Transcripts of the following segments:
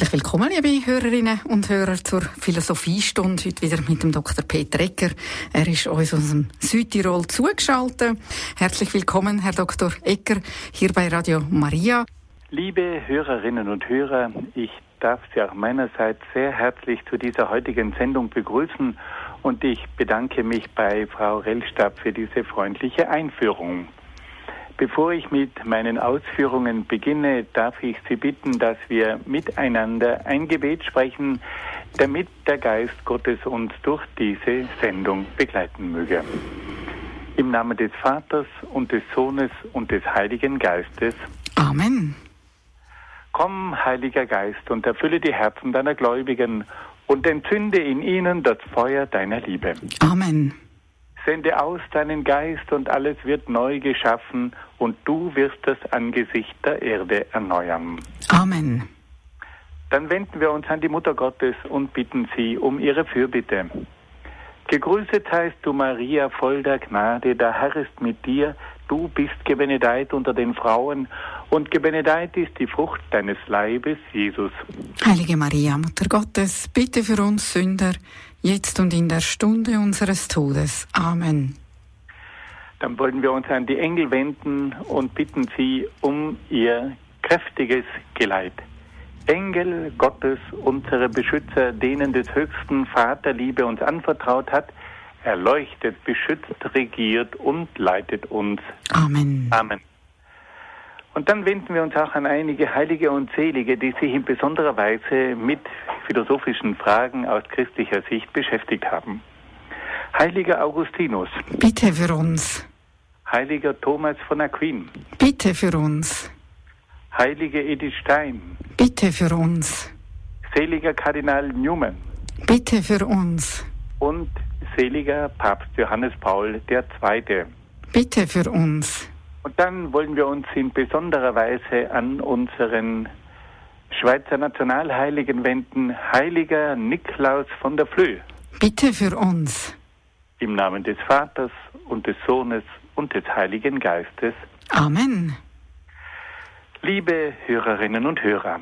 Herzlich willkommen, liebe Hörerinnen und Hörer, zur Philosophiestunde. Heute wieder mit dem Dr. Peter Egger. Er ist uns aus dem Südtirol zugeschaltet. Herzlich willkommen, Herr Dr. Egger, hier bei Radio Maria. Liebe Hörerinnen und Hörer, ich darf Sie auch meinerseits sehr herzlich zu dieser heutigen Sendung begrüßen und ich bedanke mich bei Frau Rellstab für diese freundliche Einführung. Bevor ich mit meinen Ausführungen beginne, darf ich Sie bitten, dass wir miteinander ein Gebet sprechen, damit der Geist Gottes uns durch diese Sendung begleiten möge. Im Namen des Vaters und des Sohnes und des Heiligen Geistes. Amen. Komm, Heiliger Geist, und erfülle die Herzen deiner Gläubigen und entzünde in ihnen das Feuer deiner Liebe. Amen. Sende aus deinen Geist und alles wird neu geschaffen und du wirst das Angesicht der Erde erneuern. Amen. Dann wenden wir uns an die Mutter Gottes und bitten sie um ihre Fürbitte. Gegrüßet seist du, Maria, voll der Gnade, der Herr ist mit dir. Du bist gebenedeit unter den Frauen und gebenedeit ist die Frucht deines Leibes, Jesus. Heilige Maria, Mutter Gottes, bitte für uns Sünder, jetzt und in der Stunde unseres Todes. Amen. Dann wollen wir uns an die Engel wenden und bitten sie um ihr kräftiges Geleit. Engel Gottes, unsere Beschützer, denen des höchsten Vaterliebe uns anvertraut hat, erleuchtet, beschützt, regiert und leitet uns. Amen. Amen. Und dann wenden wir uns auch an einige Heilige und Selige, die sich in besonderer Weise mit philosophischen Fragen aus christlicher Sicht beschäftigt haben. Heiliger Augustinus. Bitte für uns. Heiliger Thomas von Aquin. Bitte für uns. Heilige Edith Stein. Bitte für uns. Seliger Kardinal Newman. Bitte für uns. Und seliger Papst Johannes Paul II. Bitte für uns. Und dann wollen wir uns in besonderer Weise an unseren Schweizer Nationalheiligen wenden, Heiliger Niklaus von der Flöh. Bitte für uns. Im Namen des Vaters und des Sohnes und des Heiligen Geistes. Amen. Liebe Hörerinnen und Hörer,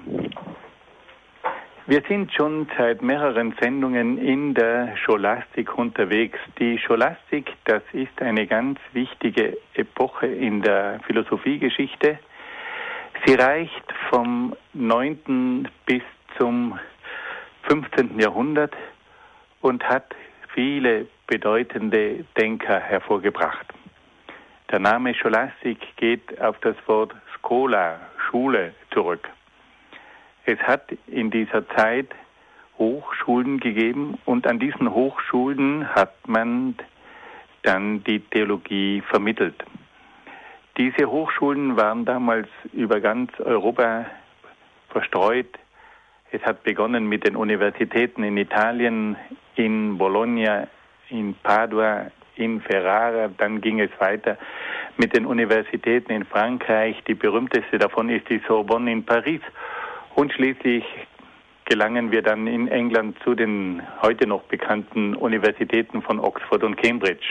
wir sind schon seit mehreren Sendungen in der Scholastik unterwegs. Die Scholastik, das ist eine ganz wichtige Epoche in der Philosophiegeschichte. Sie reicht vom 9. bis zum 15. Jahrhundert und hat viele bedeutende Denker hervorgebracht. Der Name Scholastik geht auf das Wort Schola, Schule, zurück. Es hat in dieser Zeit Hochschulen gegeben und an diesen Hochschulen hat man dann die Theologie vermittelt. Diese Hochschulen waren damals über ganz Europa verstreut. Es hat begonnen mit den Universitäten in Italien, in Bologna, in Padua, in Ferrara. Dann ging es weiter mit den Universitäten in Frankreich. Die berühmteste davon ist die Sorbonne in Paris. Und schließlich gelangen wir dann in England zu den heute noch bekannten Universitäten von Oxford und Cambridge.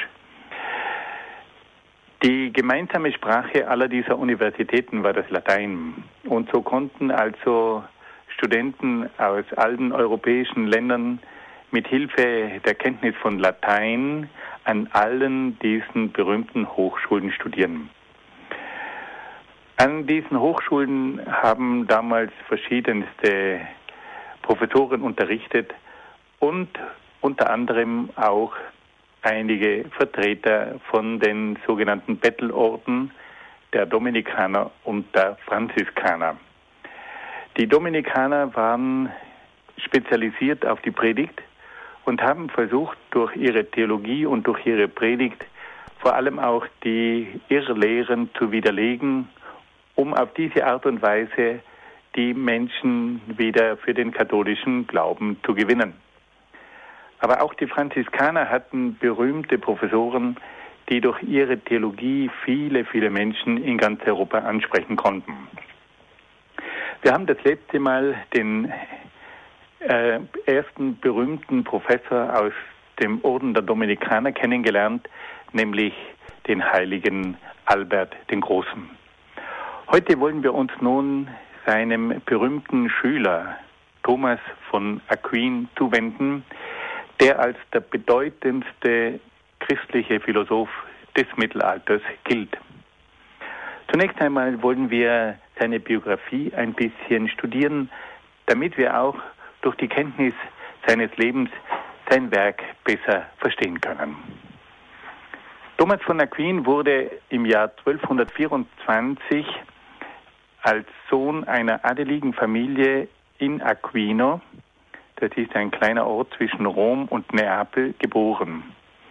Die gemeinsame Sprache aller dieser Universitäten war das Latein. Und so konnten also Studenten aus allen europäischen Ländern mit Hilfe der Kenntnis von Latein an allen diesen berühmten Hochschulen studieren. An diesen Hochschulen haben damals verschiedenste Professoren unterrichtet und unter anderem auch einige Vertreter von den sogenannten Bettelorden der Dominikaner und der Franziskaner. Die Dominikaner waren spezialisiert auf die Predigt und haben versucht, durch ihre Theologie und durch ihre Predigt vor allem auch die Irrlehren zu widerlegen, um auf diese Art und Weise die Menschen wieder für den katholischen Glauben zu gewinnen. Aber auch die Franziskaner hatten berühmte Professoren, die durch ihre Theologie viele, viele Menschen in ganz Europa ansprechen konnten. Wir haben das letzte Mal den ersten berühmten Professor aus dem Orden der Dominikaner kennengelernt, nämlich den heiligen Albert den Großen. Heute wollen wir uns nun seinem berühmten Schüler Thomas von Aquin zuwenden, der als der bedeutendste christliche Philosoph des Mittelalters gilt. Zunächst einmal wollen wir seine Biografie ein bisschen studieren, damit wir auch durch die Kenntnis seines Lebens sein Werk besser verstehen können. Thomas von Aquin wurde im Jahr 1224 als Sohn einer adeligen Familie in Aquino, das ist ein kleiner Ort zwischen Rom und Neapel, geboren.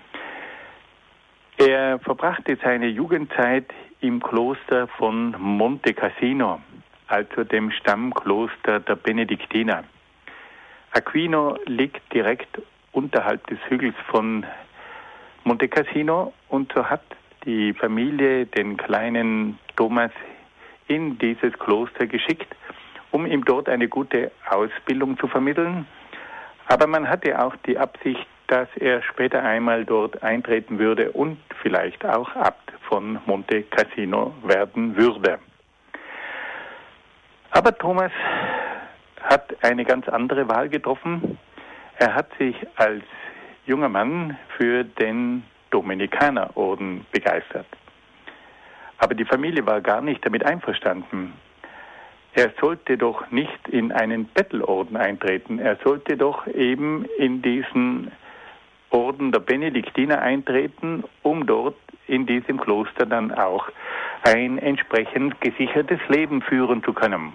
Er verbrachte seine Jugendzeit im Kloster von Monte Cassino, also dem Stammkloster der Benediktiner. Aquino liegt direkt unterhalb des Hügels von Monte Cassino und so hat die Familie den kleinen Thomas in dieses Kloster geschickt, um ihm dort eine gute Ausbildung zu vermitteln. Aber man hatte auch die Absicht, dass er später einmal dort eintreten würde und vielleicht auch Abt von Monte Cassino werden würde. Aber Thomas hat eine ganz andere Wahl getroffen. Er hat sich als junger Mann für den Dominikanerorden begeistert. Aber die Familie war gar nicht damit einverstanden. Er sollte doch nicht in einen Bettelorden eintreten. Er sollte doch eben in diesen Orden der Benediktiner eintreten, um dort in diesem Kloster dann auch ein entsprechend gesichertes Leben führen zu können.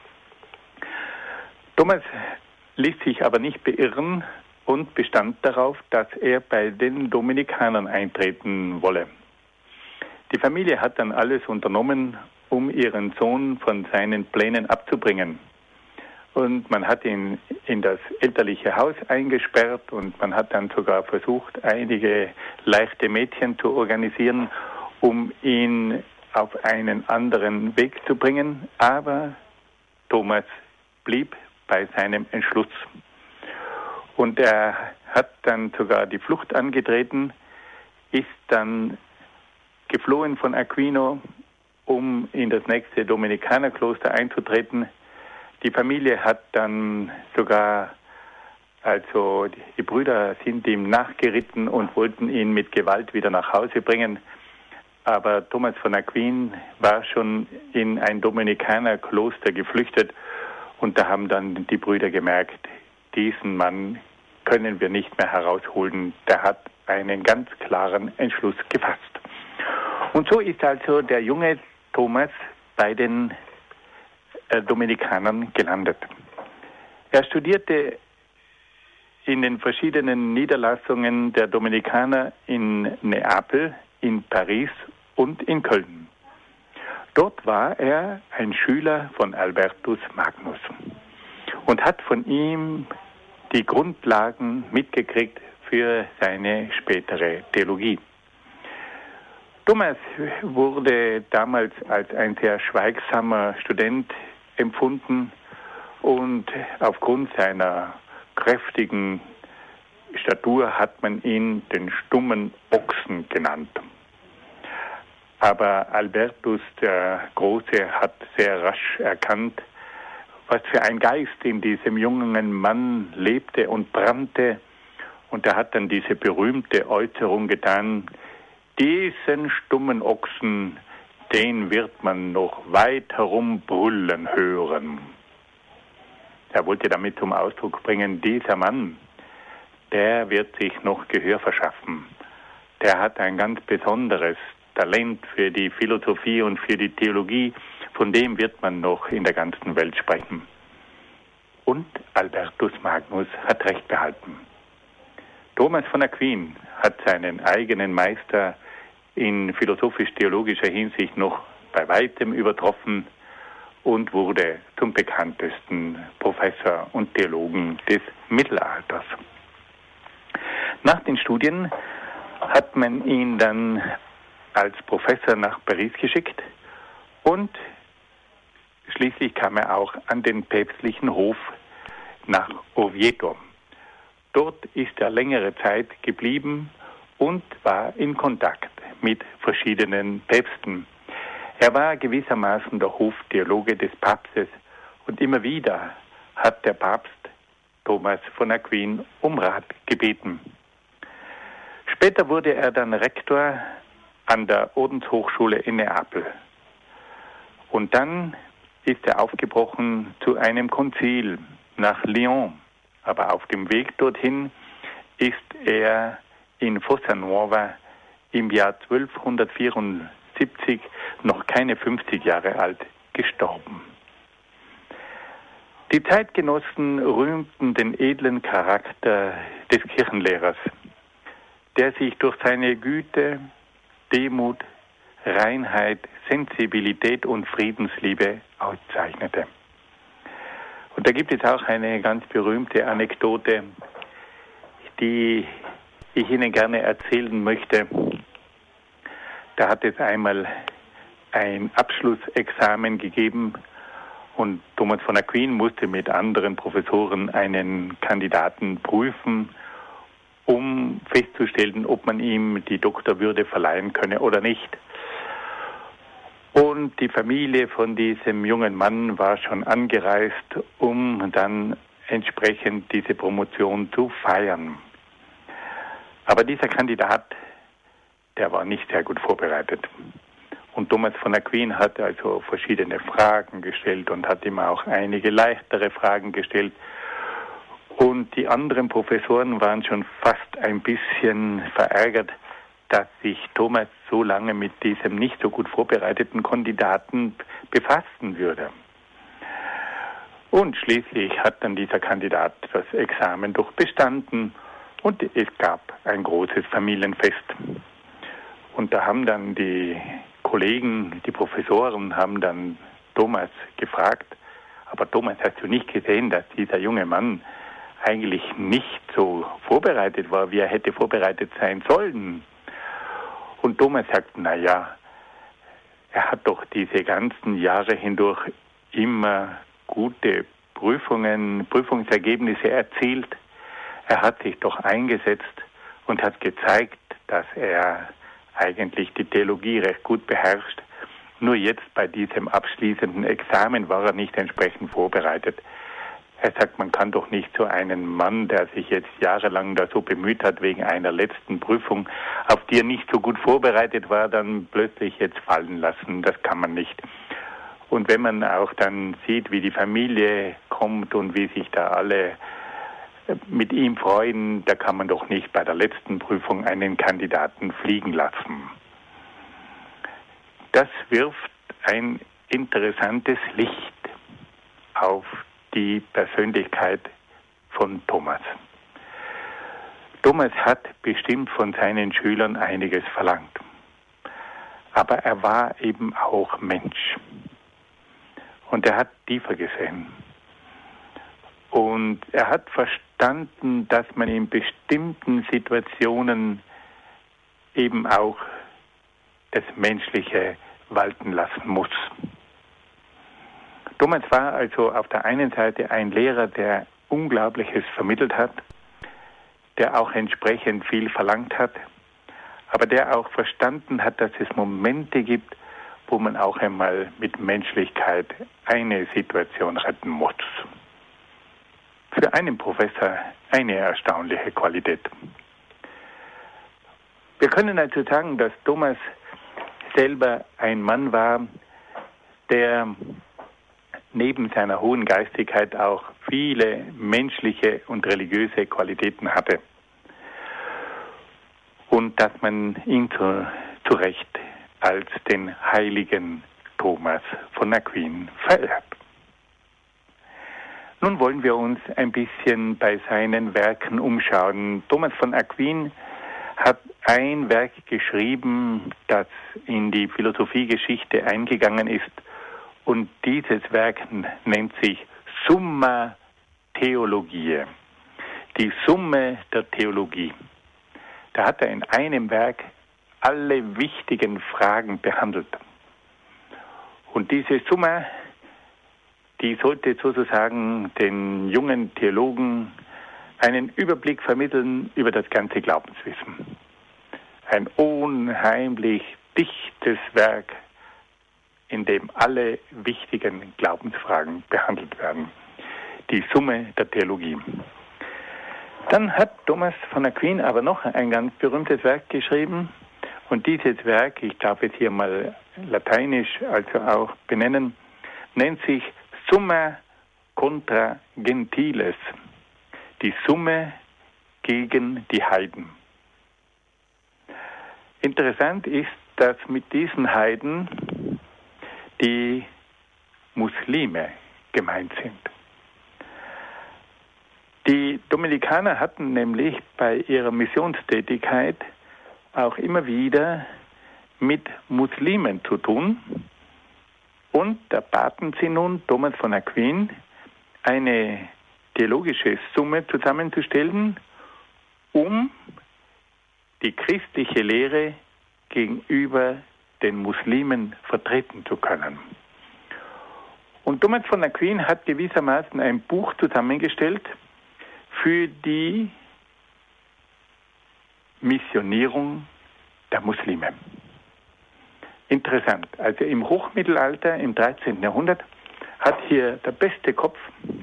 Thomas ließ sich aber nicht beirren und bestand darauf, dass er bei den Dominikanern eintreten wolle. Die Familie hat dann alles unternommen, um ihren Sohn von seinen Plänen abzubringen. Und man hat ihn in das elterliche Haus eingesperrt und man hat dann sogar versucht, einige leichte Mädchen zu organisieren, um ihn auf einen anderen Weg zu bringen. Aber Thomas blieb bei seinem Entschluss. Und er hat dann sogar die Flucht angetreten, ist dann geflohen von Aquino, um in das nächste Dominikanerkloster einzutreten. Die Familie hat dann sogar, also die Brüder sind ihm nachgeritten und wollten ihn mit Gewalt wieder nach Hause bringen. Aber Thomas von Aquin war schon in ein Dominikanerkloster geflüchtet und da haben dann die Brüder gemerkt, diesen Mann können wir nicht mehr herausholen. Der hat einen ganz klaren Entschluss gefasst. Und so ist also der junge Thomas bei den Dominikanern gelandet. Er studierte in den verschiedenen Niederlassungen der Dominikaner in Neapel, in Paris und in Köln. Dort war er ein Schüler von Albertus Magnus und hat von ihm die Grundlagen mitgekriegt für seine spätere Theologie. Thomas wurde damals als ein sehr schweigsamer Student empfunden und aufgrund seiner kräftigen Statur hat man ihn den stummen Ochsen genannt. Aber Albertus der Große hat sehr rasch erkannt, was für ein Geist in diesem jungen Mann lebte und brannte. Und er hat dann diese berühmte Äußerung getan: Diesen stummen Ochsen, den wird man noch weit herum brüllen hören. Er wollte damit zum Ausdruck bringen, dieser Mann, der wird sich noch Gehör verschaffen. Der hat ein ganz besonderes Talent für die Philosophie und für die Theologie, von dem wird man noch in der ganzen Welt sprechen. Und Albertus Magnus hat recht behalten. Thomas von Aquin hat seinen eigenen Meister in philosophisch-theologischer Hinsicht noch bei weitem übertroffen und wurde zum bekanntesten Professor und Theologen des Mittelalters. Nach den Studien hat man ihn dann als Professor nach Paris geschickt und schließlich kam er auch an den päpstlichen Hof nach Oviedo. Dort ist er längere Zeit geblieben und war in Kontakt mit verschiedenen Päpsten. Er war gewissermaßen der Hoftheologe des Papstes und immer wieder hat der Papst Thomas von Aquin um Rat gebeten. Später wurde er dann Rektor an der Ordenshochschule in Neapel. Und dann ist er aufgebrochen zu einem Konzil nach Lyon. Aber auf dem Weg dorthin ist er in Fossa Nuova im Jahr 1274, noch keine 50 Jahre alt, gestorben. Die Zeitgenossen rühmten den edlen Charakter des Kirchenlehrers, der sich durch seine Güte, Demut, Reinheit, Sensibilität und Friedensliebe auszeichnete. Und da gibt es auch eine ganz berühmte Anekdote, die ich Ihnen gerne erzählen möchte. Da hat es einmal ein Abschlussexamen gegeben und Thomas von Aquin musste mit anderen Professoren einen Kandidaten prüfen, um festzustellen, ob man ihm die Doktorwürde verleihen könne oder nicht. Und die Familie von diesem jungen Mann war schon angereist, um dann entsprechend diese Promotion zu feiern. Aber dieser Kandidat, der war nicht sehr gut vorbereitet. Und Thomas von Aquin hat also verschiedene Fragen gestellt und hat ihm auch einige leichtere Fragen gestellt. Und die anderen Professoren waren schon fast ein bisschen verärgert, dass sich Thomas so lange mit diesem nicht so gut vorbereiteten Kandidaten befassen würde. Und schließlich hat dann dieser Kandidat das Examen doch bestanden und es gab ein großes Familienfest. Und da haben dann die Kollegen, die Professoren, haben dann Thomas gefragt, aber Thomas, hast du nicht gesehen, dass dieser junge Mann eigentlich nicht so vorbereitet war, wie er hätte vorbereitet sein sollen? Und Thomas sagt, naja, er hat doch diese ganzen Jahre hindurch immer gute Prüfungsergebnisse erzielt. Er hat sich doch eingesetzt und hat gezeigt, dass er eigentlich die Theologie recht gut beherrscht. Nur jetzt bei diesem abschließenden Examen war er nicht entsprechend vorbereitet. Er sagt, man kann doch nicht so einen Mann, der sich jetzt jahrelang da so bemüht hat wegen einer letzten Prüfung, auf die er nicht so gut vorbereitet war, dann plötzlich jetzt fallen lassen. Das kann man nicht. Und wenn man auch dann sieht, wie die Familie kommt und wie sich da alle mit ihm freuen, da kann man doch nicht bei der letzten Prüfung einen Kandidaten fliegen lassen. Das wirft ein interessantes Licht auf die Persönlichkeit von Thomas. Thomas hat bestimmt von seinen Schülern einiges verlangt. Aber er war eben auch Mensch. Und er hat tiefer gesehen. Und er hat verstanden, dass man in bestimmten Situationen eben auch das Menschliche walten lassen muss. Thomas war also auf der einen Seite ein Lehrer, der Unglaubliches vermittelt hat, der auch entsprechend viel verlangt hat, aber der auch verstanden hat, dass es Momente gibt, wo man auch einmal mit Menschlichkeit eine Situation retten muss. Für einen Professor eine erstaunliche Qualität. Wir können also sagen, dass Thomas selber ein Mann war, der neben seiner hohen Geistigkeit auch viele menschliche und religiöse Qualitäten hatte. Und dass man ihn zu Recht als den heiligen Thomas von Aquin verehrt. Nun wollen wir uns ein bisschen bei seinen Werken umschauen. Thomas von Aquin hat ein Werk geschrieben, das in die Philosophiegeschichte eingegangen ist. Und dieses Werk nennt sich Summa Theologiae, die Summe der Theologie. Da hat er in einem Werk alle wichtigen Fragen behandelt. Und diese Summa, die sollte sozusagen den jungen Theologen einen Überblick vermitteln über das ganze Glaubenswissen. Ein unheimlich dichtes Werk, in dem alle wichtigen Glaubensfragen behandelt werden. die Summe der Theologie. Dann hat Thomas von Aquin aber noch ein ganz berühmtes Werk geschrieben. Und dieses Werk, ich darf es hier mal lateinisch also auch benennen, nennt sich Summa contra Gentiles. Die Summe gegen die Heiden. Interessant ist, dass mit diesen Heiden die Muslime gemeint sind. Die Dominikaner hatten nämlich bei ihrer Missionstätigkeit auch immer wieder mit Muslimen zu tun. Und da baten sie nun Thomas von Aquin, eine theologische Summe zusammenzustellen, um die christliche Lehre gegenüber den Muslimen vertreten zu können. Und Thomas von Aquin hat gewissermaßen ein Buch zusammengestellt für die Missionierung der Muslime. Interessant. Also im Hochmittelalter, im 13. Jahrhundert, hat hier der beste Kopf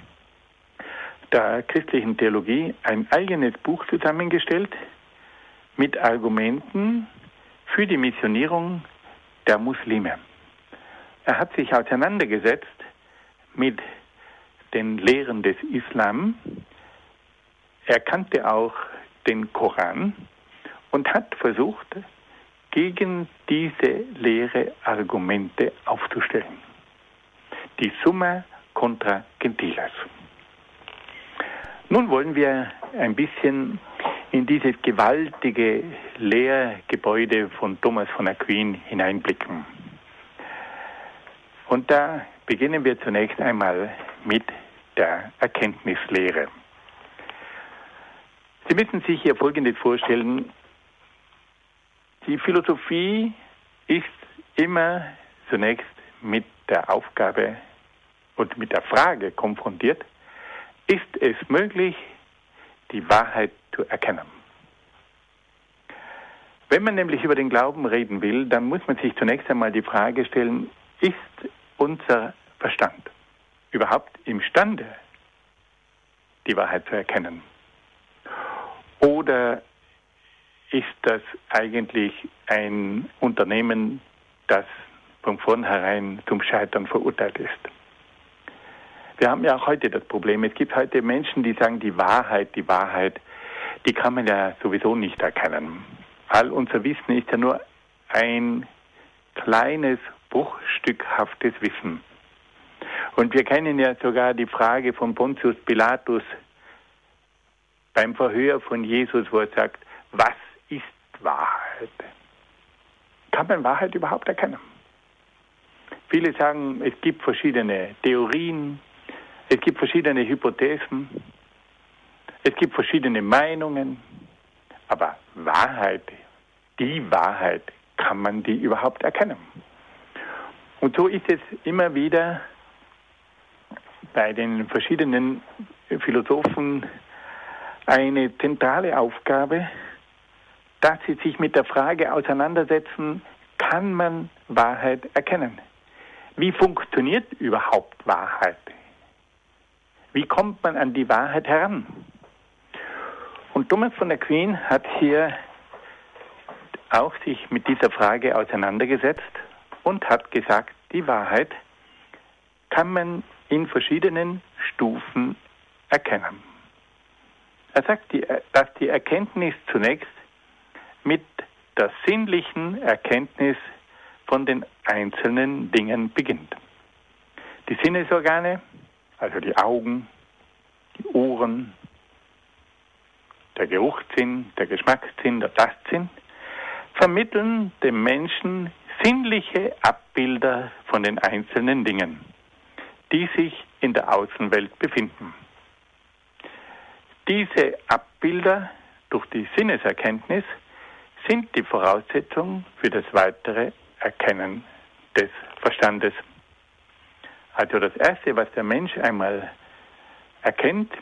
der christlichen Theologie ein eigenes Buch zusammengestellt mit Argumenten für die Missionierung der Muslime. Er hat sich auseinandergesetzt mit den Lehren des Islam. Er kannte auch den Koran und hat versucht, gegen diese Lehre Argumente aufzustellen. Die Summa contra Gentiles. Nun wollen wir ein bisschen in dieses gewaltige Lehrgebäude von Thomas von Aquin hineinblicken. Und da beginnen wir zunächst einmal mit der Erkenntnislehre. Sie müssen sich hier Folgendes vorstellen. Die Philosophie ist immer zunächst mit der Aufgabe und mit der Frage konfrontiert, ist es möglich, die Wahrheit zu erkennen? Wenn man nämlich über den Glauben reden will, dann muss man sich zunächst einmal die Frage stellen, ist unser Verstand überhaupt imstande, die Wahrheit zu erkennen? Oder ist das eigentlich ein Unternehmen, das von vornherein zum Scheitern verurteilt ist? Wir haben ja auch heute das Problem. Es gibt heute Menschen, die sagen, die Wahrheit, die kann man ja sowieso nicht erkennen. All unser Wissen ist ja nur ein kleines, bruchstückhaftes Wissen. Und wir kennen ja sogar die Frage von Pontius Pilatus beim Verhör von Jesus, wo er sagt, was ist Wahrheit? Kann man Wahrheit überhaupt erkennen? Viele sagen, es gibt verschiedene Theorien, es gibt verschiedene Hypothesen, es gibt verschiedene Meinungen, aber Wahrheit, die Wahrheit, kann man die überhaupt erkennen? Und so ist es immer wieder bei den verschiedenen Philosophen eine zentrale Aufgabe, dass sie sich mit der Frage auseinandersetzen, kann man Wahrheit erkennen? Wie funktioniert überhaupt Wahrheit? Wie kommt man an die Wahrheit heran? Und Thomas von Aquin hat hier auch sich mit dieser Frage auseinandergesetzt und hat gesagt, die Wahrheit kann man in verschiedenen Stufen erkennen. Er sagt, dass die Erkenntnis zunächst mit der sinnlichen Erkenntnis von den einzelnen Dingen beginnt. Die Sinnesorgane, also die Augen, die Ohren, der Geruchssinn, der Geschmackssinn, der Tastsinn, vermitteln dem Menschen sinnliche Abbilder von den einzelnen Dingen, die sich in der Außenwelt befinden. Diese Abbilder durch die Sinneserkenntnis sind die Voraussetzung für das weitere Erkennen des Verstandes. Also das Erste, was der Mensch einmal erkennt,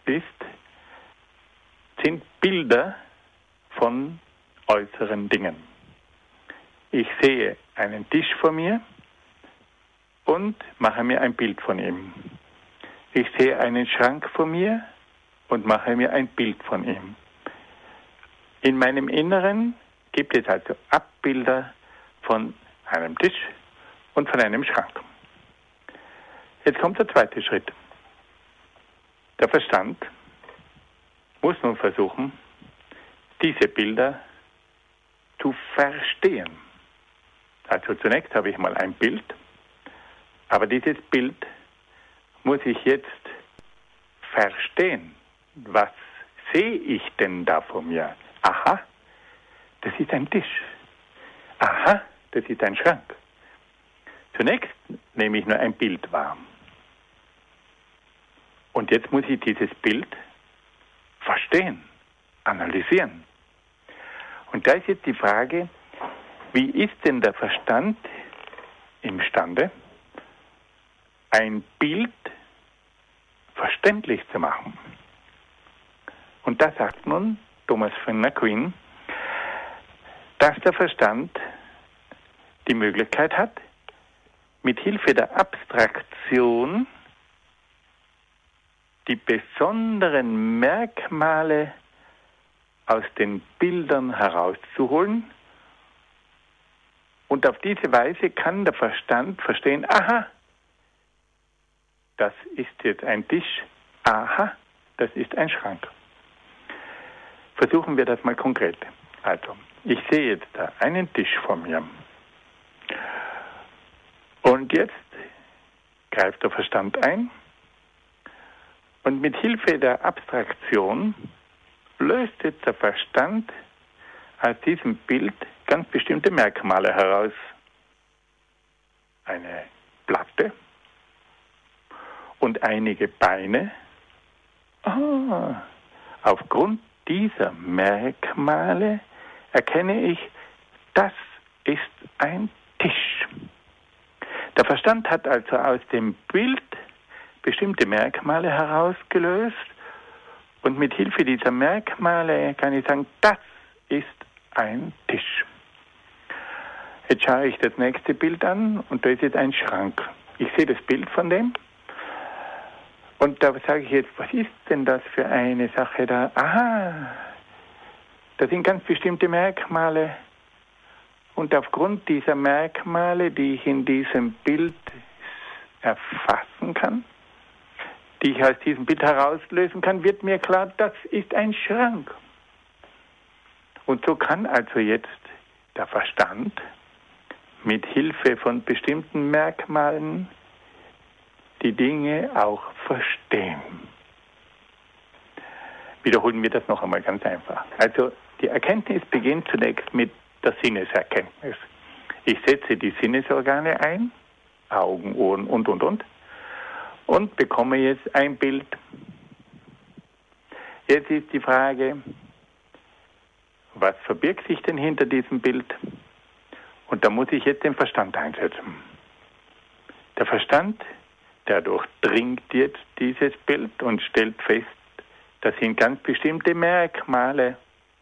sind Bilder von äußeren Dingen. Ich sehe einen Tisch vor mir und mache mir ein Bild von ihm. Ich sehe einen Schrank vor mir und mache mir ein Bild von ihm. In meinem Inneren gibt es also Abbilder von einem Tisch und von einem Schrank. Jetzt kommt der zweite Schritt. Der Verstand muss nun versuchen, diese Bilder zu verstehen. Also zunächst habe ich mal ein Bild, aber dieses Bild muss ich jetzt verstehen. Was sehe ich denn da vor mir? Aha, das ist ein Tisch. Aha, das ist ein Schrank. Zunächst nehme ich nur ein Bild wahr. Und jetzt muss ich dieses Bild verstehen, analysieren. Und da ist jetzt die Frage, wie ist denn der Verstand imstande, ein Bild verständlich zu machen? Und da sagt nun Thomas von Aquin, dass der Verstand die Möglichkeit hat, mit Hilfe der Abstraktion die besonderen Merkmale aus den Bildern herauszuholen. Und auf diese Weise kann der Verstand verstehen, aha, das ist jetzt ein Tisch, aha, das ist ein Schrank. Versuchen wir das mal konkret. Also, ich sehe jetzt da einen Tisch vor mir. Und jetzt greift der Verstand ein und mit Hilfe der Abstraktion löst jetzt der Verstand aus diesem Bild ganz bestimmte Merkmale heraus. Eine Platte und einige Beine. Aufgrund dieser Merkmale erkenne ich, das ist ein Tisch. Der Verstand hat also aus dem Bild bestimmte Merkmale herausgelöst und mit Hilfe dieser Merkmale kann ich sagen, das ist ein Tisch. Jetzt schaue ich das nächste Bild an und da ist jetzt ein Schrank. Ich sehe das Bild von dem und da sage ich jetzt, was ist denn das für eine Sache da? Aha, das sind ganz bestimmte Merkmale und aufgrund dieser Merkmale, die ich in diesem Bild erfassen kann, die ich aus diesem Bild herauslösen kann, wird mir klar, das ist ein Schrank. Und so kann also jetzt der Verstand mit Hilfe von bestimmten Merkmalen die Dinge auch verstehen. Wiederholen wir das noch einmal ganz einfach. Also die Erkenntnis beginnt zunächst mit der Sinneserkenntnis. Ich setze die Sinnesorgane ein, Augen, Ohren und bekomme jetzt ein Bild. Jetzt ist die Frage, was verbirgt sich denn hinter diesem Bild? Und da muss ich jetzt den Verstand einsetzen. Der Verstand, der durchdringt jetzt dieses Bild und stellt fest, das sind ganz bestimmte Merkmale.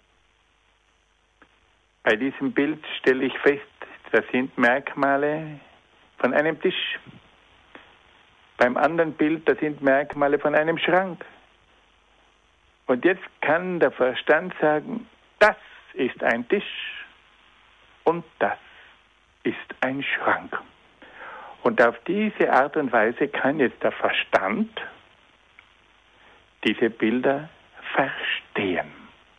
Bei diesem Bild stelle ich fest, das sind Merkmale von einem Tisch. Beim anderen Bild, das sind Merkmale von einem Schrank. Und jetzt kann der Verstand sagen, das ist ein Tisch und das ist ein Schrank. Und auf diese Art und Weise kann jetzt der Verstand diese Bilder verstehen.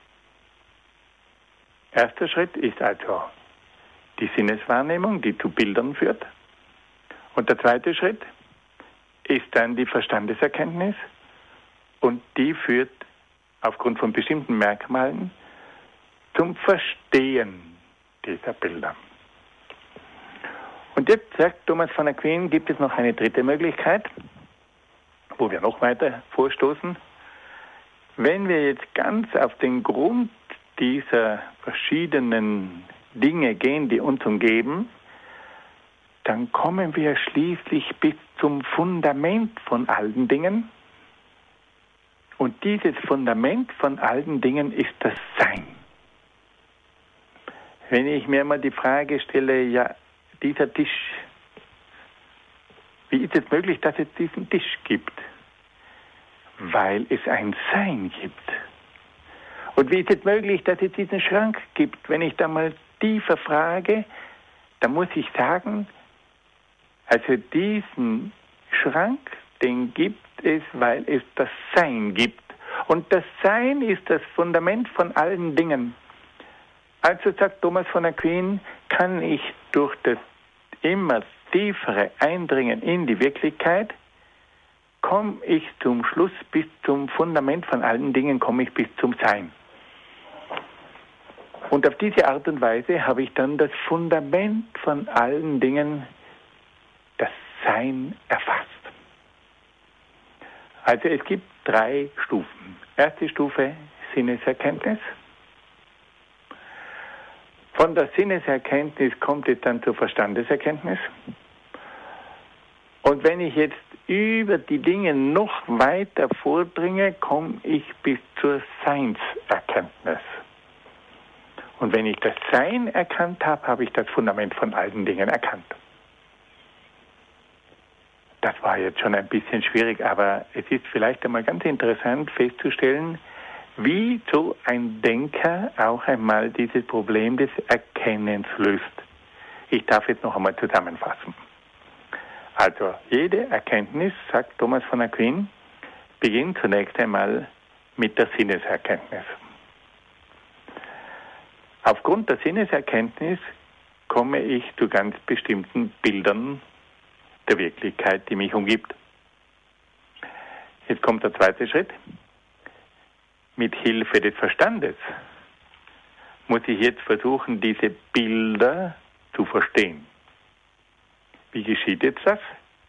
Erster Schritt ist also die Sinneswahrnehmung, die zu Bildern führt. Und der zweite Schritt ist dann die Verstandeserkenntnis und die führt aufgrund von bestimmten Merkmalen zum Verstehen dieser Bilder. Und jetzt sagt Thomas von Aquin, gibt es noch eine dritte Möglichkeit, wo wir noch weiter vorstoßen. Wenn wir jetzt ganz auf den Grund dieser verschiedenen Dinge gehen, die uns umgeben, dann kommen wir schließlich bis zum Fundament von allen Dingen. Und dieses Fundament von allen Dingen ist das Sein. Wenn ich mir mal die Frage stelle, ja, dieser Tisch, wie ist es möglich, dass es diesen Tisch gibt? Weil es ein Sein gibt. Und wie ist es möglich, dass es diesen Schrank gibt? Wenn ich da mal tiefer frage, dann muss ich sagen, also diesen Schrank, den gibt es, weil es das Sein gibt. Und das Sein ist das Fundament von allen Dingen. Also sagt Thomas von Aquin, kann ich durch das immer tiefere Eindringen in die Wirklichkeit, komme ich zum Schluss, bis zum Fundament von allen Dingen, komme ich bis zum Sein. Und auf diese Art und Weise habe ich dann das Fundament von allen Dingen, das Sein, erfasst. Also es gibt 3 Stufen. Erste Stufe, Sinneserkenntnis. Von der Sinneserkenntnis kommt es dann zur Verstandeserkenntnis. Und wenn ich jetzt über die Dinge noch weiter vordringe, komme ich bis zur Seinserkenntnis. Und wenn ich das Sein erkannt habe, habe ich das Fundament von allen Dingen erkannt. Das war jetzt schon ein bisschen schwierig, aber es ist vielleicht einmal ganz interessant festzustellen, wie so ein Denker auch einmal dieses Problem des Erkennens löst. Ich darf jetzt noch einmal zusammenfassen. Also jede Erkenntnis, sagt Thomas von Aquin, beginnt zunächst einmal mit der Sinneserkenntnis. Aufgrund der Sinneserkenntnis komme ich zu ganz bestimmten Bildern der Wirklichkeit, die mich umgibt. Jetzt kommt der zweite Schritt. Mit Hilfe des Verstandes muss ich jetzt versuchen, diese Bilder zu verstehen. Wie geschieht jetzt das?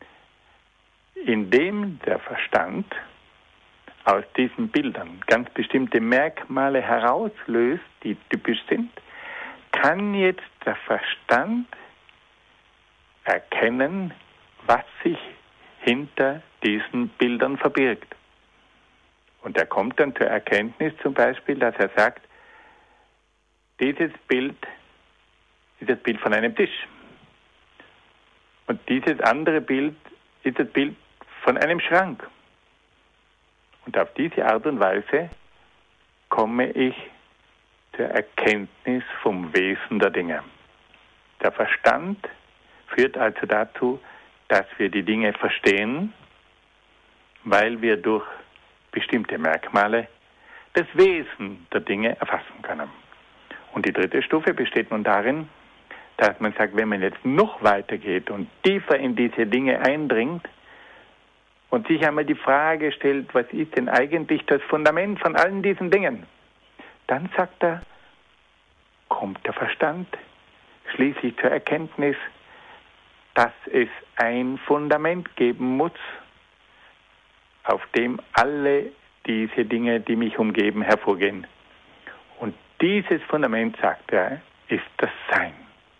Indem der Verstand aus diesen Bildern ganz bestimmte Merkmale herauslöst, die typisch sind, kann jetzt der Verstand erkennen, was sich hinter diesen Bildern verbirgt. Und er kommt dann zur Erkenntnis zum Beispiel, dass er sagt, dieses Bild ist das Bild von einem Tisch. Und dieses andere Bild ist das Bild von einem Schrank. Und auf diese Art und Weise komme ich zur Erkenntnis vom Wesen der Dinge. Der Verstand führt also dazu, dass wir die Dinge verstehen, weil wir durch bestimmte Merkmale das Wesen der Dinge erfassen können. Und die dritte Stufe besteht nun darin, dass man sagt, wenn man jetzt noch weiter geht und tiefer in diese Dinge eindringt und sich einmal die Frage stellt, was ist denn eigentlich das Fundament von allen diesen Dingen? Dann sagt er, kommt der Verstand schließlich zur Erkenntnis, dass es ein Fundament geben muss, auf dem alle diese Dinge, die mich umgeben, hervorgehen. Und dieses Fundament, sagt er, ist das Sein.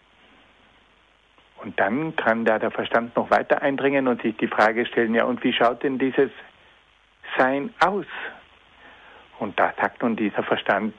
Und dann kann da der Verstand noch weiter eindringen und sich die Frage stellen, ja, und wie schaut denn dieses Sein aus? Und da sagt nun dieser Verstand,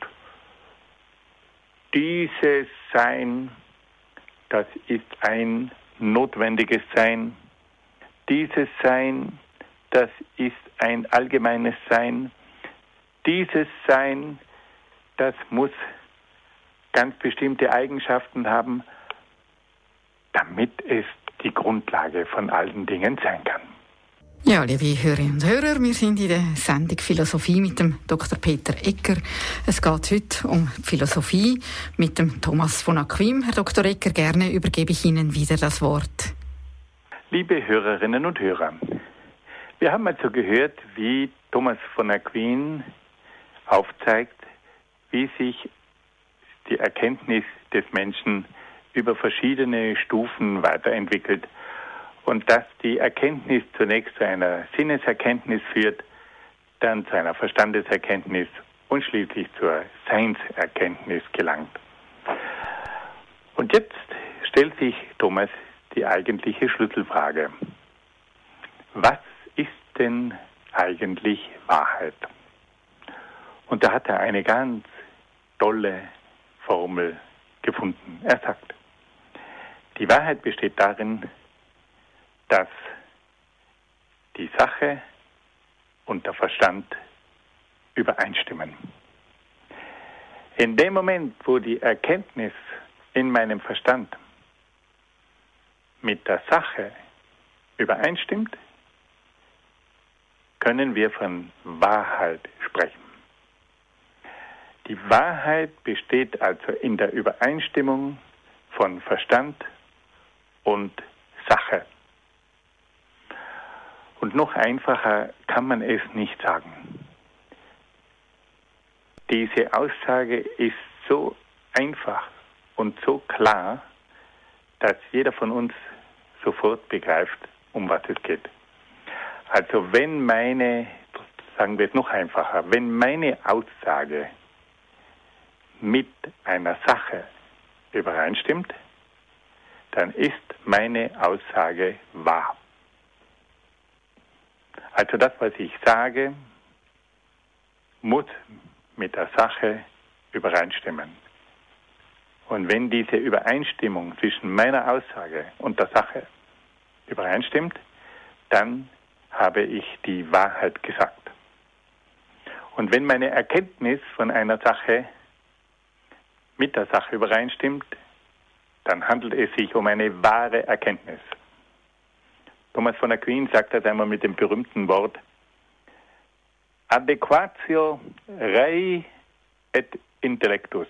dieses Sein, das ist ein notwendiges Sein. Dieses Sein, das ist ein allgemeines Sein. Dieses Sein, das muss ganz bestimmte Eigenschaften haben, damit es die Grundlage von allen Dingen sein kann. Ja, liebe Hörerinnen und Hörer, wir sind in der Sendung Philosophie mit dem Dr. Peter Egger. Es geht heute um Philosophie mit dem Thomas von Aquin. Herr Dr. Egger, gerne übergebe ich Ihnen wieder das Wort. Liebe Hörerinnen und Hörer, wir haben also gehört, wie Thomas von Aquin aufzeigt, wie sich die Erkenntnis des Menschen über verschiedene Stufen weiterentwickelt und dass die Erkenntnis zunächst zu einer Sinneserkenntnis führt, dann zu einer Verstandeserkenntnis und schließlich zur Seinserkenntnis gelangt. Und jetzt stellt sich Thomas die eigentliche Schlüsselfrage. Was ist denn eigentlich Wahrheit? Und da hat er eine ganz tolle Formel gefunden. Er sagt, die Wahrheit besteht darin, dass die Sache und der Verstand übereinstimmen. In dem Moment, wo die Erkenntnis in meinem Verstand mit der Sache übereinstimmt, können wir von Wahrheit sprechen. Die Wahrheit besteht also in der Übereinstimmung von Verstand und Sache. Und noch einfacher kann man es nicht sagen. Diese Aussage ist so einfach und so klar, dass jeder von uns sofort begreift, um was es geht. Also wenn sagen wir es noch einfacher, wenn meine Aussage mit einer Sache übereinstimmt, dann ist meine Aussage wahr. Also das, was ich sage, muss mit der Sache übereinstimmen. Und wenn diese Übereinstimmung zwischen meiner Aussage und der Sache übereinstimmt, dann habe ich die Wahrheit gesagt. Und wenn meine Erkenntnis von einer Sache mit der Sache übereinstimmt, dann handelt es sich um eine wahre Erkenntnis. Thomas von Aquin sagt das einmal mit dem berühmten Wort: Adequatio rei et intellectus.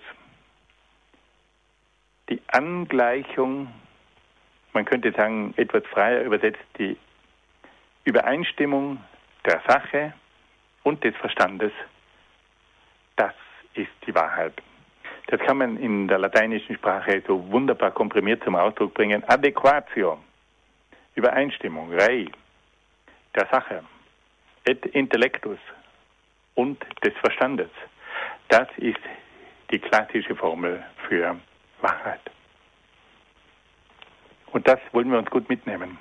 Die Angleichung, man könnte sagen, etwas freier übersetzt, die Übereinstimmung der Sache und des Verstandes, das ist die Wahrheit. Das kann man in der lateinischen Sprache so wunderbar komprimiert zum Ausdruck bringen. Adequatio, Übereinstimmung, rei, der Sache, et intellectus und des Verstandes. Das ist die klassische Formel für Wahrheit. Und das wollen wir uns gut mitnehmen.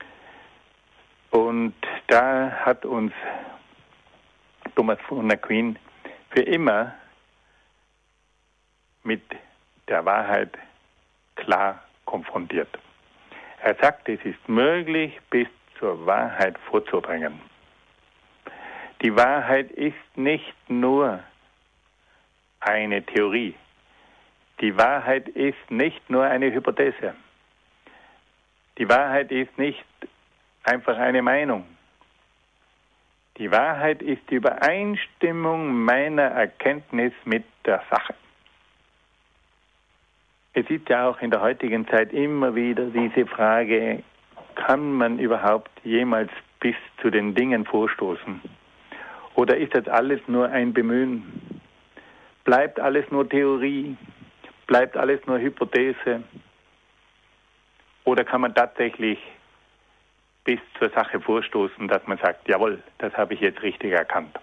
Und da hat uns Thomas von Aquin für immer mit der Wahrheit klar konfrontiert. Er sagt, es ist möglich, bis zur Wahrheit vorzudringen. Die Wahrheit ist nicht nur eine Theorie. Die Wahrheit ist nicht nur eine Hypothese. Die Wahrheit ist nicht einfach eine Meinung. Die Wahrheit ist die Übereinstimmung meiner Erkenntnis mit der Sache. Es ist ja auch in der heutigen Zeit immer wieder diese Frage, kann man überhaupt jemals bis zu den Dingen vorstoßen? Oder ist das alles nur ein Bemühen? Bleibt alles nur Theorie? Bleibt alles nur Hypothese? Oder kann man tatsächlich bis zur Sache vorstoßen, dass man sagt, jawohl, das habe ich jetzt richtig erkannt?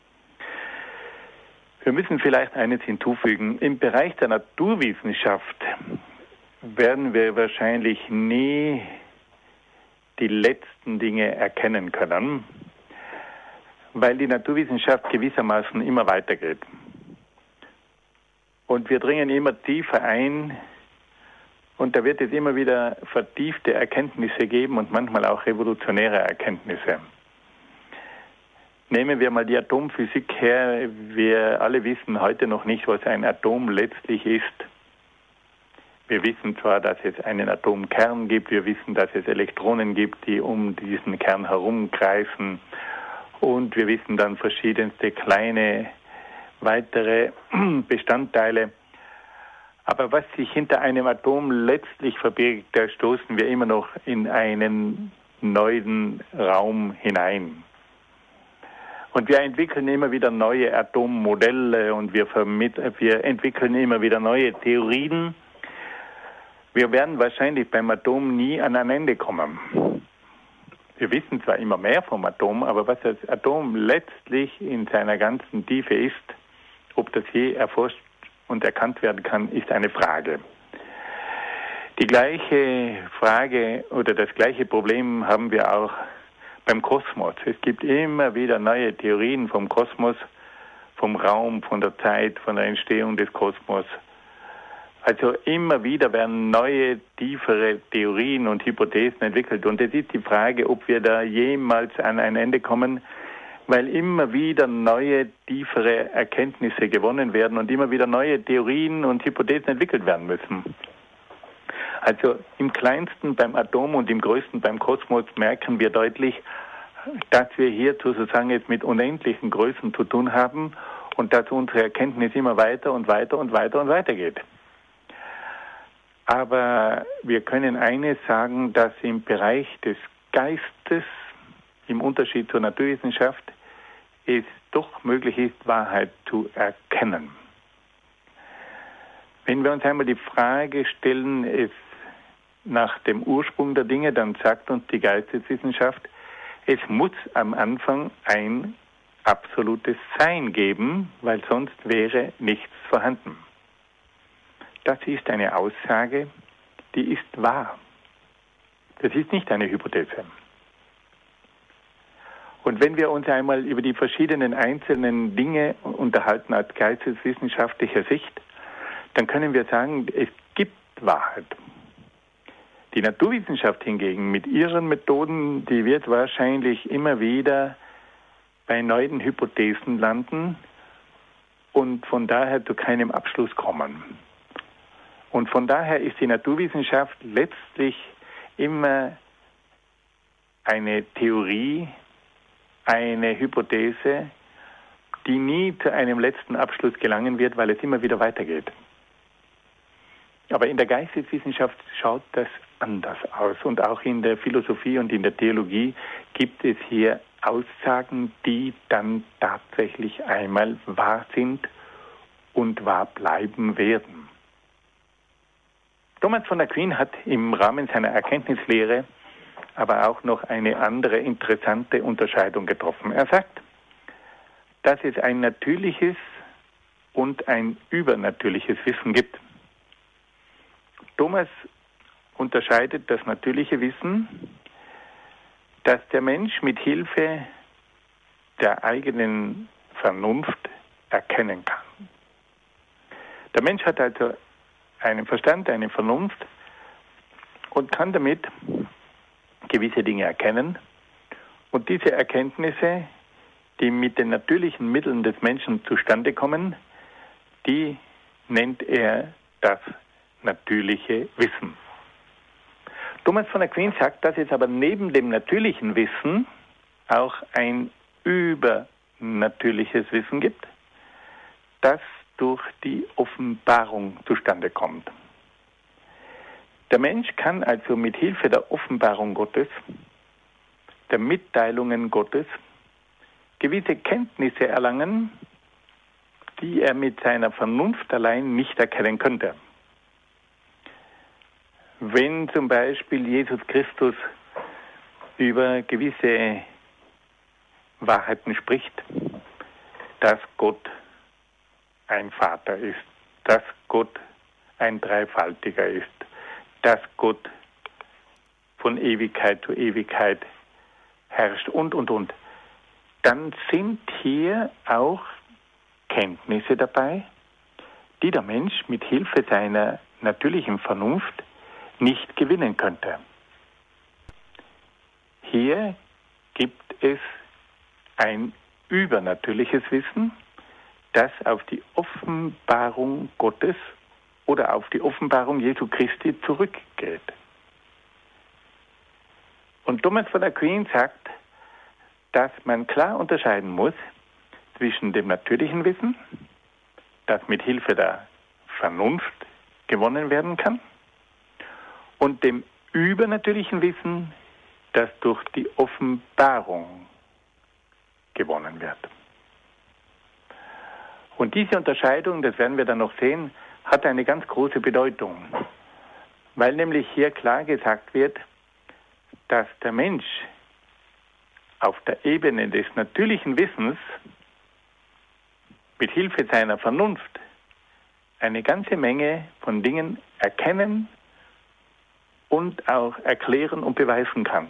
Wir müssen vielleicht eines hinzufügen. Im Bereich der Naturwissenschaft werden wir wahrscheinlich nie die letzten Dinge erkennen können, weil die Naturwissenschaft gewissermaßen immer weitergeht. Und wir dringen immer tiefer ein und da wird es immer wieder vertiefte Erkenntnisse geben und manchmal auch revolutionäre Erkenntnisse. Nehmen wir mal die Atomphysik her. Wir alle wissen heute noch nicht, was ein Atom letztlich ist. Wir wissen zwar, dass es einen Atomkern gibt, wir wissen, dass es Elektronen gibt, die um diesen Kern herumkreisen, und wir wissen dann verschiedenste kleine weitere Bestandteile. Aber was sich hinter einem Atom letztlich verbirgt, da stoßen wir immer noch in einen neuen Raum hinein. Und wir entwickeln immer wieder neue Atommodelle und wir entwickeln immer wieder neue Theorien. Wir werden wahrscheinlich beim Atom nie an ein Ende kommen. Wir wissen zwar immer mehr vom Atom, aber was das Atom letztlich in seiner ganzen Tiefe ist, ob das je erforscht und erkannt werden kann, ist eine Frage. Die gleiche Frage oder das gleiche Problem haben wir auch beim Kosmos. Es gibt immer wieder neue Theorien vom Kosmos, vom Raum, von der Zeit, von der Entstehung des Kosmos. Also immer wieder werden neue, tiefere Theorien und Hypothesen entwickelt. Und es ist die Frage, ob wir da jemals an ein Ende kommen, weil immer wieder neue, tiefere Erkenntnisse gewonnen werden und immer wieder neue Theorien und Hypothesen entwickelt werden müssen. Also im Kleinsten beim Atom und im Größten beim Kosmos merken wir deutlich, dass wir hier sozusagen jetzt mit unendlichen Größen zu tun haben und dass unsere Erkenntnis immer weiter und weiter und weiter und weiter geht. Aber wir können eines sagen, dass im Bereich des Geistes, im Unterschied zur Naturwissenschaft, es doch möglich ist, Wahrheit zu erkennen. Wenn wir uns einmal die Frage stellen, nach dem Ursprung der Dinge, dann sagt uns die Geisteswissenschaft, es muss am Anfang ein absolutes Sein geben, weil sonst wäre nichts vorhanden. Das ist eine Aussage, die ist wahr. Das ist nicht eine Hypothese. Und wenn wir uns einmal über die verschiedenen einzelnen Dinge unterhalten aus geisteswissenschaftlicher Sicht, dann können wir sagen, es gibt Wahrheit. Die Naturwissenschaft hingegen mit ihren Methoden, die wird wahrscheinlich immer wieder bei neuen Hypothesen landen und von daher zu keinem Abschluss kommen. Und von daher ist die Naturwissenschaft letztlich immer eine Theorie, eine Hypothese, die nie zu einem letzten Abschluss gelangen wird, weil es immer wieder weitergeht. Aber in der Geisteswissenschaft schaut das anders aus. Und auch in der Philosophie und in der Theologie gibt es hier Aussagen, die dann tatsächlich einmal wahr sind und wahr bleiben werden. Thomas von Aquin hat im Rahmen seiner Erkenntnislehre aber auch noch eine andere interessante Unterscheidung getroffen. Er sagt, dass es ein natürliches und ein übernatürliches Wissen gibt. Thomas unterscheidet das natürliche Wissen, das der Mensch mit Hilfe der eigenen Vernunft erkennen kann. Der Mensch hat also einen Verstand, eine Vernunft und kann damit gewisse Dinge erkennen. Und diese Erkenntnisse, die mit den natürlichen Mitteln des Menschen zustande kommen, die nennt er das natürliche Wissen. Thomas von Aquin sagt, dass es aber neben dem natürlichen Wissen auch ein übernatürliches Wissen gibt, das durch die Offenbarung zustande kommt. Der Mensch kann also mit Hilfe der Offenbarung Gottes, der Mitteilungen Gottes, gewisse Kenntnisse erlangen, die er mit seiner Vernunft allein nicht erkennen könnte. Wenn zum Beispiel Jesus Christus über gewisse Wahrheiten spricht, dass Gott ein Vater ist, dass Gott ein Dreifaltiger ist, dass Gott von Ewigkeit zu Ewigkeit herrscht und, dann sind hier auch Kenntnisse dabei, die der Mensch mit Hilfe seiner natürlichen Vernunft nicht gewinnen könnte. Hier gibt es ein übernatürliches Wissen, das auf die Offenbarung Gottes oder auf die Offenbarung Jesu Christi zurückgeht. Und Thomas von Aquin sagt, dass man klar unterscheiden muss zwischen dem natürlichen Wissen, das mit Hilfe der Vernunft gewonnen werden kann, und dem übernatürlichen Wissen, das durch die Offenbarung gewonnen wird. Und diese Unterscheidung, das werden wir dann noch sehen, hat eine ganz große Bedeutung, weil nämlich hier klar gesagt wird, dass der Mensch auf der Ebene des natürlichen Wissens mit Hilfe seiner Vernunft eine ganze Menge von Dingen erkennen und auch erklären und beweisen kann.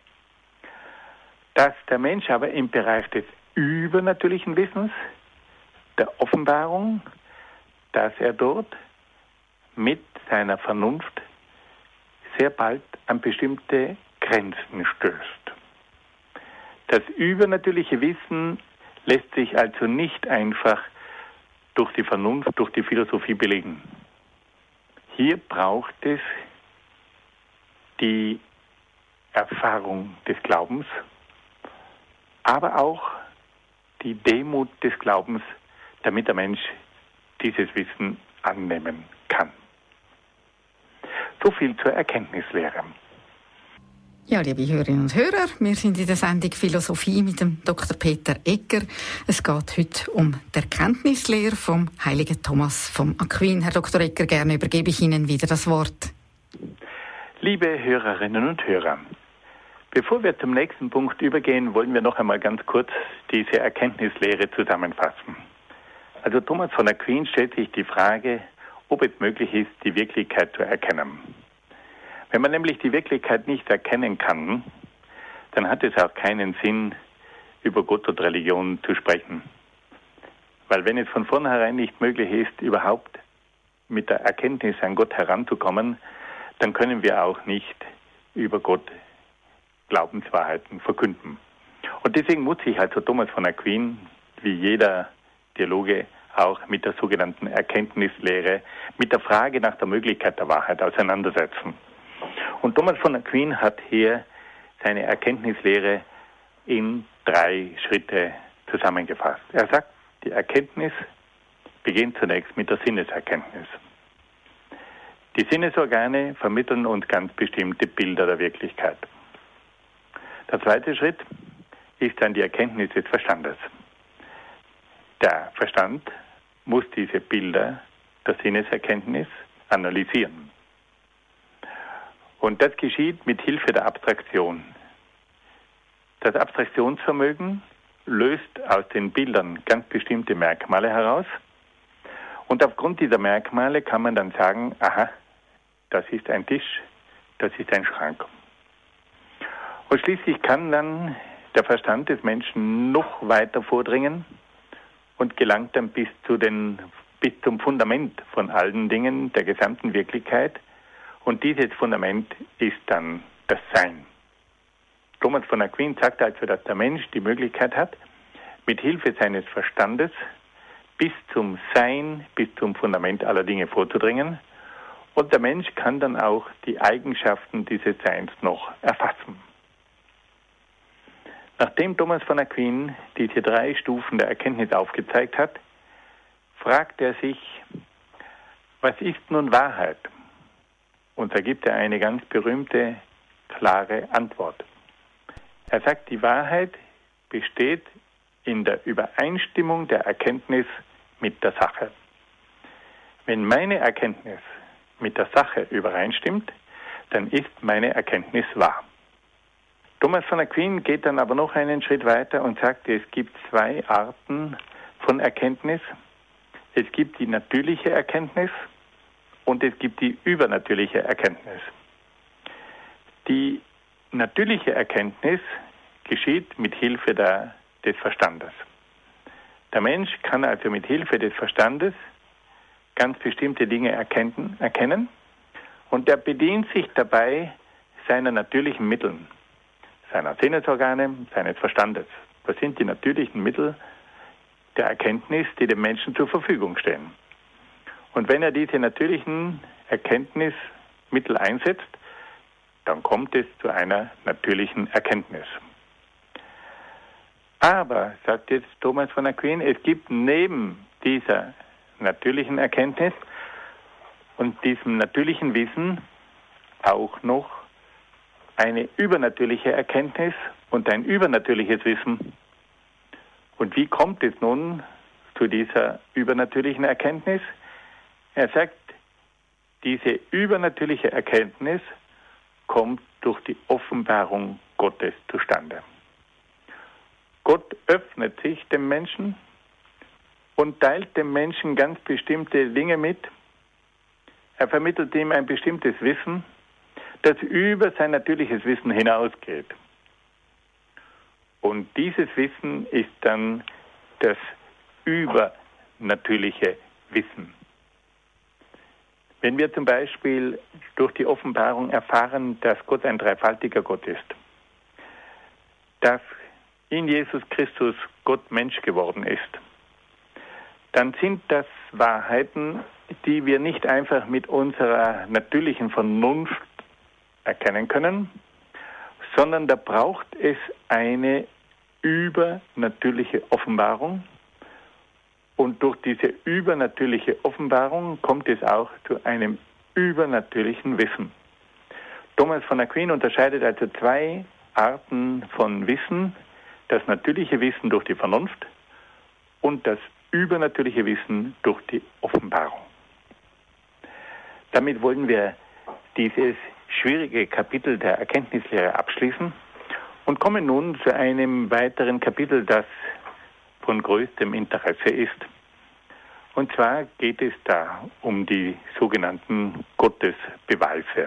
Dass der Mensch aber im Bereich des übernatürlichen Wissens, der Offenbarung, dass er dort mit seiner Vernunft sehr bald an bestimmte Grenzen stößt. Das übernatürliche Wissen lässt sich also nicht einfach durch die Vernunft, durch die Philosophie belegen. Hier braucht es die Erfahrung des Glaubens, aber auch die Demut des Glaubens, damit der Mensch dieses Wissen annehmen kann. So viel zur Erkenntnislehre. Ja, liebe Hörerinnen und Hörer, wir sind in der Sendung Philosophie mit dem Dr. Peter Egger. Es geht heute um die Erkenntnislehre vom heiligen Thomas von Aquin. Herr Dr. Egger, gerne übergebe ich Ihnen wieder das Wort. Liebe Hörerinnen und Hörer, bevor wir zum nächsten Punkt übergehen, wollen wir noch einmal ganz kurz diese Erkenntnislehre zusammenfassen. Also Thomas von Aquin stellt sich die Frage, ob es möglich ist, die Wirklichkeit zu erkennen. Wenn man nämlich die Wirklichkeit nicht erkennen kann, dann hat es auch keinen Sinn, über Gott und Religion zu sprechen. Weil wenn es von vornherein nicht möglich ist, überhaupt mit der Erkenntnis an Gott heranzukommen, dann können wir auch nicht über Gott Glaubenswahrheiten verkünden. Und deswegen muss sich also Thomas von Aquin, wie jeder Theologe, auch mit der sogenannten Erkenntnislehre, mit der Frage nach der Möglichkeit der Wahrheit auseinandersetzen. Und Thomas von Aquin hat hier seine Erkenntnislehre in 3 Schritte zusammengefasst. Er sagt, die Erkenntnis beginnt zunächst mit der Sinneserkenntnis. Die Sinnesorgane vermitteln uns ganz bestimmte Bilder der Wirklichkeit. Der zweite Schritt ist dann die Erkenntnis des Verstandes. Der Verstand muss diese Bilder der Sinneserkenntnis analysieren. Und das geschieht mit Hilfe der Abstraktion. Das Abstraktionsvermögen löst aus den Bildern ganz bestimmte Merkmale heraus. Und aufgrund dieser Merkmale kann man dann sagen, aha, das ist ein Tisch, das ist ein Schrank. Und schließlich kann dann der Verstand des Menschen noch weiter vordringen und gelangt dann bis zum Fundament von allen Dingen, der gesamten Wirklichkeit. Und dieses Fundament ist dann das Sein. Thomas von Aquin sagt also, dass der Mensch die Möglichkeit hat, mit Hilfe seines Verstandes bis zum Sein, bis zum Fundament aller Dinge vorzudringen. Und der Mensch kann dann auch die Eigenschaften dieses Seins noch erfassen. Nachdem Thomas von Aquin diese 3 Stufen der Erkenntnis aufgezeigt hat, fragt er sich, was ist nun Wahrheit? Und da gibt er eine ganz berühmte, klare Antwort. Er sagt, die Wahrheit besteht in der Übereinstimmung der Erkenntnis mit der Sache. Wenn meine Erkenntnis mit der Sache übereinstimmt, dann ist meine Erkenntnis wahr. Thomas von Aquin geht dann aber noch einen Schritt weiter und sagt, es gibt 2 Arten von Erkenntnis. Es gibt die natürliche Erkenntnis und es gibt die übernatürliche Erkenntnis. Die natürliche Erkenntnis geschieht mit Hilfe des Verstandes. Der Mensch kann also mit Hilfe des Verstandes ganz bestimmte Dinge erkennen und er bedient sich dabei seiner natürlichen Mittel, seiner Sinnesorgane, seines Verstandes. Das sind die natürlichen Mittel der Erkenntnis, die dem Menschen zur Verfügung stehen. Und wenn er diese natürlichen Erkenntnismittel einsetzt, dann kommt es zu einer natürlichen Erkenntnis. Aber, sagt jetzt Thomas von Aquin, es gibt neben dieser natürlichen Erkenntnis und diesem natürlichen Wissen auch noch eine übernatürliche Erkenntnis und ein übernatürliches Wissen. Und wie kommt es nun zu dieser übernatürlichen Erkenntnis? Er sagt, diese übernatürliche Erkenntnis kommt durch die Offenbarung Gottes zustande. Gott öffnet sich dem Menschen und teilt dem Menschen ganz bestimmte Dinge mit. Er vermittelt ihm ein bestimmtes Wissen, das über sein natürliches Wissen hinausgeht. Und dieses Wissen ist dann das übernatürliche Wissen. Wenn wir zum Beispiel durch die Offenbarung erfahren, dass Gott ein dreifaltiger Gott ist, dass in Jesus Christus Gott Mensch geworden ist, dann sind das Wahrheiten, die wir nicht einfach mit unserer natürlichen Vernunft erkennen können, sondern da braucht es eine übernatürliche Offenbarung. Und durch diese übernatürliche Offenbarung kommt es auch zu einem übernatürlichen Wissen. Thomas von Aquin unterscheidet also zwei Arten von Wissen: das natürliche Wissen durch die Vernunft und das übernatürliche Wissen durch die Offenbarung. Damit wollen wir dieses schwierige Kapitel der Erkenntnislehre abschließen und kommen nun zu einem weiteren Kapitel, das von größtem Interesse ist. Und zwar geht es da um die sogenannten Gottesbeweise.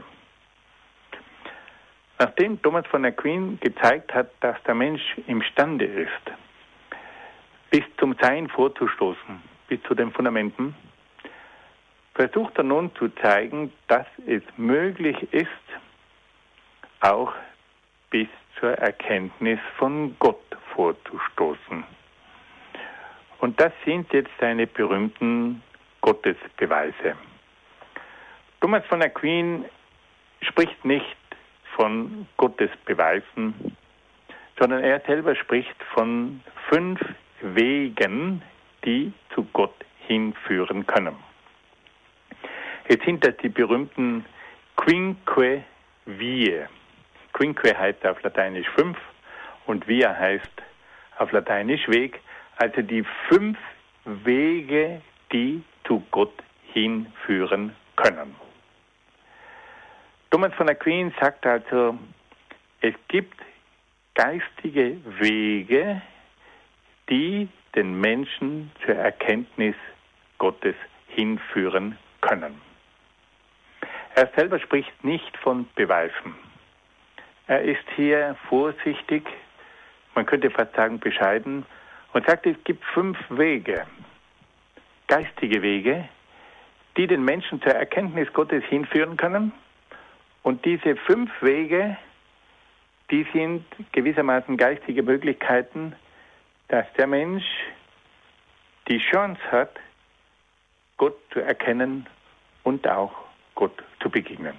Nachdem Thomas von Aquin gezeigt hat, dass der Mensch imstande ist, bis zum Sein vorzustoßen, bis zu den Fundamenten, versucht er nun zu zeigen, dass es möglich ist, auch bis zur Erkenntnis von Gott vorzustoßen. Und das sind jetzt seine berühmten Gottesbeweise. Thomas von Aquin spricht nicht von Gottesbeweisen, sondern er selber spricht von 5 Wegen, die zu Gott hinführen können. Jetzt sind das die berühmten Quinque Viae. Quinque heißt auf Lateinisch 5 und Via heißt auf Lateinisch Weg. Also die 5 Wege, die zu Gott hinführen können. Thomas von Aquin sagt also, es gibt geistige Wege, die den Menschen zur Erkenntnis Gottes hinführen können. Er selber spricht nicht von Beweisen. Er ist hier vorsichtig, man könnte fast sagen bescheiden, und sagt, es gibt 5 Wege, geistige Wege, die den Menschen zur Erkenntnis Gottes hinführen können. Und diese 5 Wege, die sind gewissermaßen geistige Möglichkeiten, dass der Mensch die Chance hat, Gott zu erkennen und auch Gott zu begegnen.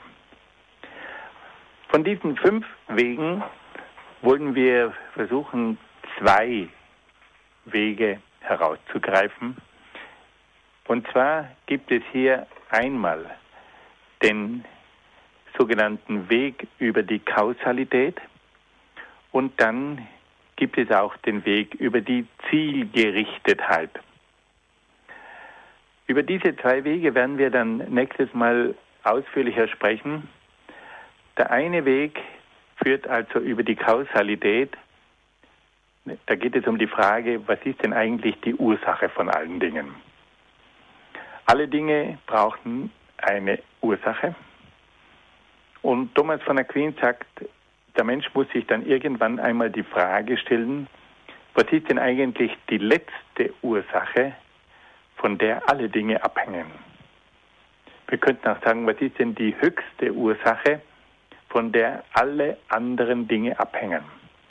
Von diesen 5 Wegen wollen wir versuchen, 2 Wege herauszugreifen. Und zwar gibt es hier einmal den sogenannten Weg über die Kausalität und dann gibt es auch den Weg über die Zielgerichtetheit. Über diese 2 Wege werden wir dann nächstes Mal ausführlicher sprechen. Der eine Weg führt also über die Kausalität. Da geht es um die Frage, was ist denn eigentlich die Ursache von allen Dingen? Alle Dinge brauchen eine Ursache. Und Thomas von Aquin sagt, der Mensch muss sich dann irgendwann einmal die Frage stellen, was ist denn eigentlich die letzte Ursache, von der alle Dinge abhängen? Wir könnten auch sagen, was ist denn die höchste Ursache, von der alle anderen Dinge abhängen?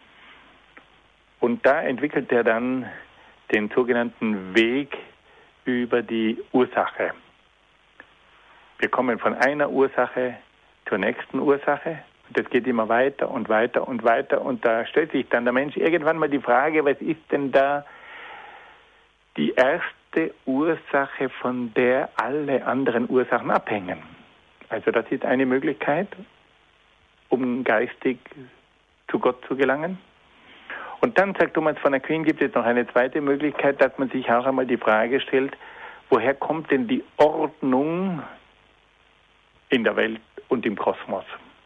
Und da entwickelt er dann den sogenannten Weg über die Ursache. Wir kommen von einer Ursache zur nächsten Ursache. Und das geht immer weiter und weiter und weiter. Und da stellt sich dann der Mensch irgendwann mal die Frage, was ist denn da die erste Ursache, von der alle anderen Ursachen abhängen? Also das ist eine Möglichkeit, um geistig zu Gott zu gelangen. Und dann, sagt Thomas von Aquin, gibt es noch eine zweite Möglichkeit, dass man sich auch einmal die Frage stellt, woher kommt denn die Ordnung in der Welt und im Kosmos?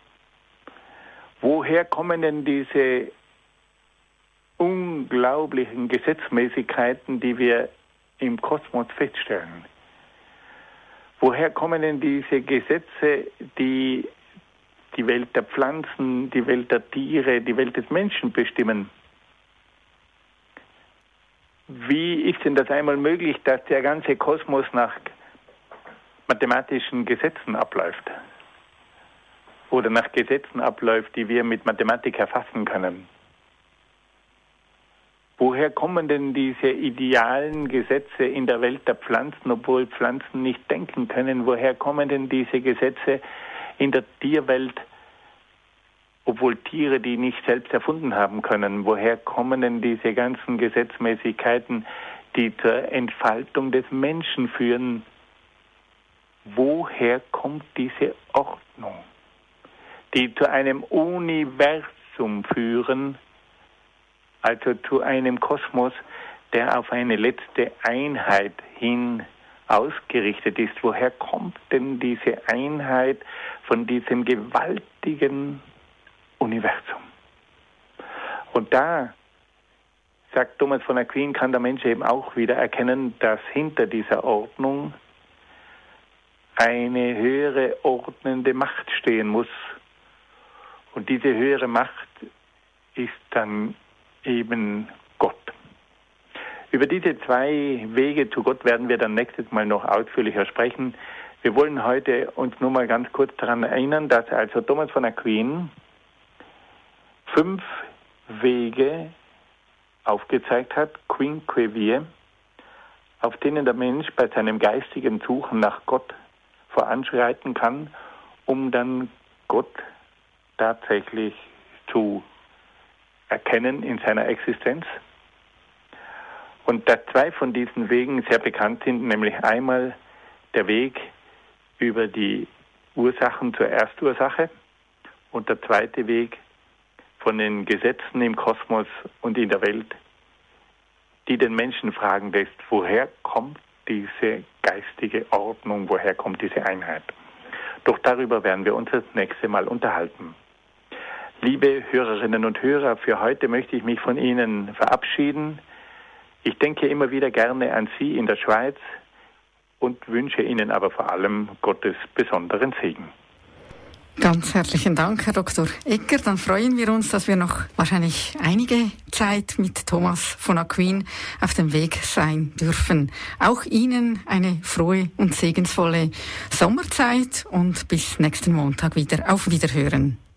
Woher kommen denn diese unglaublichen Gesetzmäßigkeiten, die wir im Kosmos feststellen? Woher kommen denn diese Gesetze, die die Welt der Pflanzen, die Welt der Tiere, die Welt des Menschen bestimmen? Wie ist denn das einmal möglich, dass der ganze Kosmos nach mathematischen Gesetzen abläuft? Oder nach Gesetzen abläuft, die wir mit Mathematik erfassen können? Woher kommen denn diese idealen Gesetze in der Welt der Pflanzen, obwohl Pflanzen nicht denken können? Woher kommen denn diese Gesetze in der Tierwelt, obwohl Tiere die nicht selbst erfunden haben können? Woher kommen denn diese ganzen Gesetzmäßigkeiten, die zur Entfaltung des Menschen führen? Woher kommt diese Ordnung, die zu einem Universum führen, also zu einem Kosmos, der auf eine letzte Einheit hin ausgerichtet ist? Woher kommt denn diese Einheit von diesem gewaltigen Universum? Und da, sagt Thomas von Aquin, kann der Mensch eben auch wieder erkennen, dass hinter dieser Ordnung eine höhere ordnende Macht stehen muss. Und diese höhere Macht ist dann eben Gott. Über diese zwei Wege zu Gott werden wir dann nächstes Mal noch ausführlicher sprechen. Wir wollen heute uns nur mal ganz kurz daran erinnern, dass also Thomas von Aquin 5 Wege aufgezeigt hat, quinque vie, auf denen der Mensch bei seinem geistigen Suchen nach Gott voranschreiten kann, um dann Gott tatsächlich zu erkennen in seiner Existenz. Und dass 2 von diesen Wegen sehr bekannt sind, nämlich einmal der Weg über die Ursachen zur Erstursache und der zweite Weg von den Gesetzen im Kosmos und in der Welt, die den Menschen fragen lässt, woher kommt diese geistige Ordnung, woher kommt diese Einheit? Doch darüber werden wir uns das nächste Mal unterhalten. Liebe Hörerinnen und Hörer, für heute möchte ich mich von Ihnen verabschieden. Ich denke immer wieder gerne an Sie in der Schweiz und wünsche Ihnen aber vor allem Gottes besonderen Segen. Ganz herzlichen Dank, Herr Dr. Egger. Dann freuen wir uns, dass wir noch wahrscheinlich einige Zeit mit Thomas von Aquin auf dem Weg sein dürfen. Auch Ihnen eine frohe und segensvolle Sommerzeit und bis nächsten Montag wieder. Auf Wiederhören.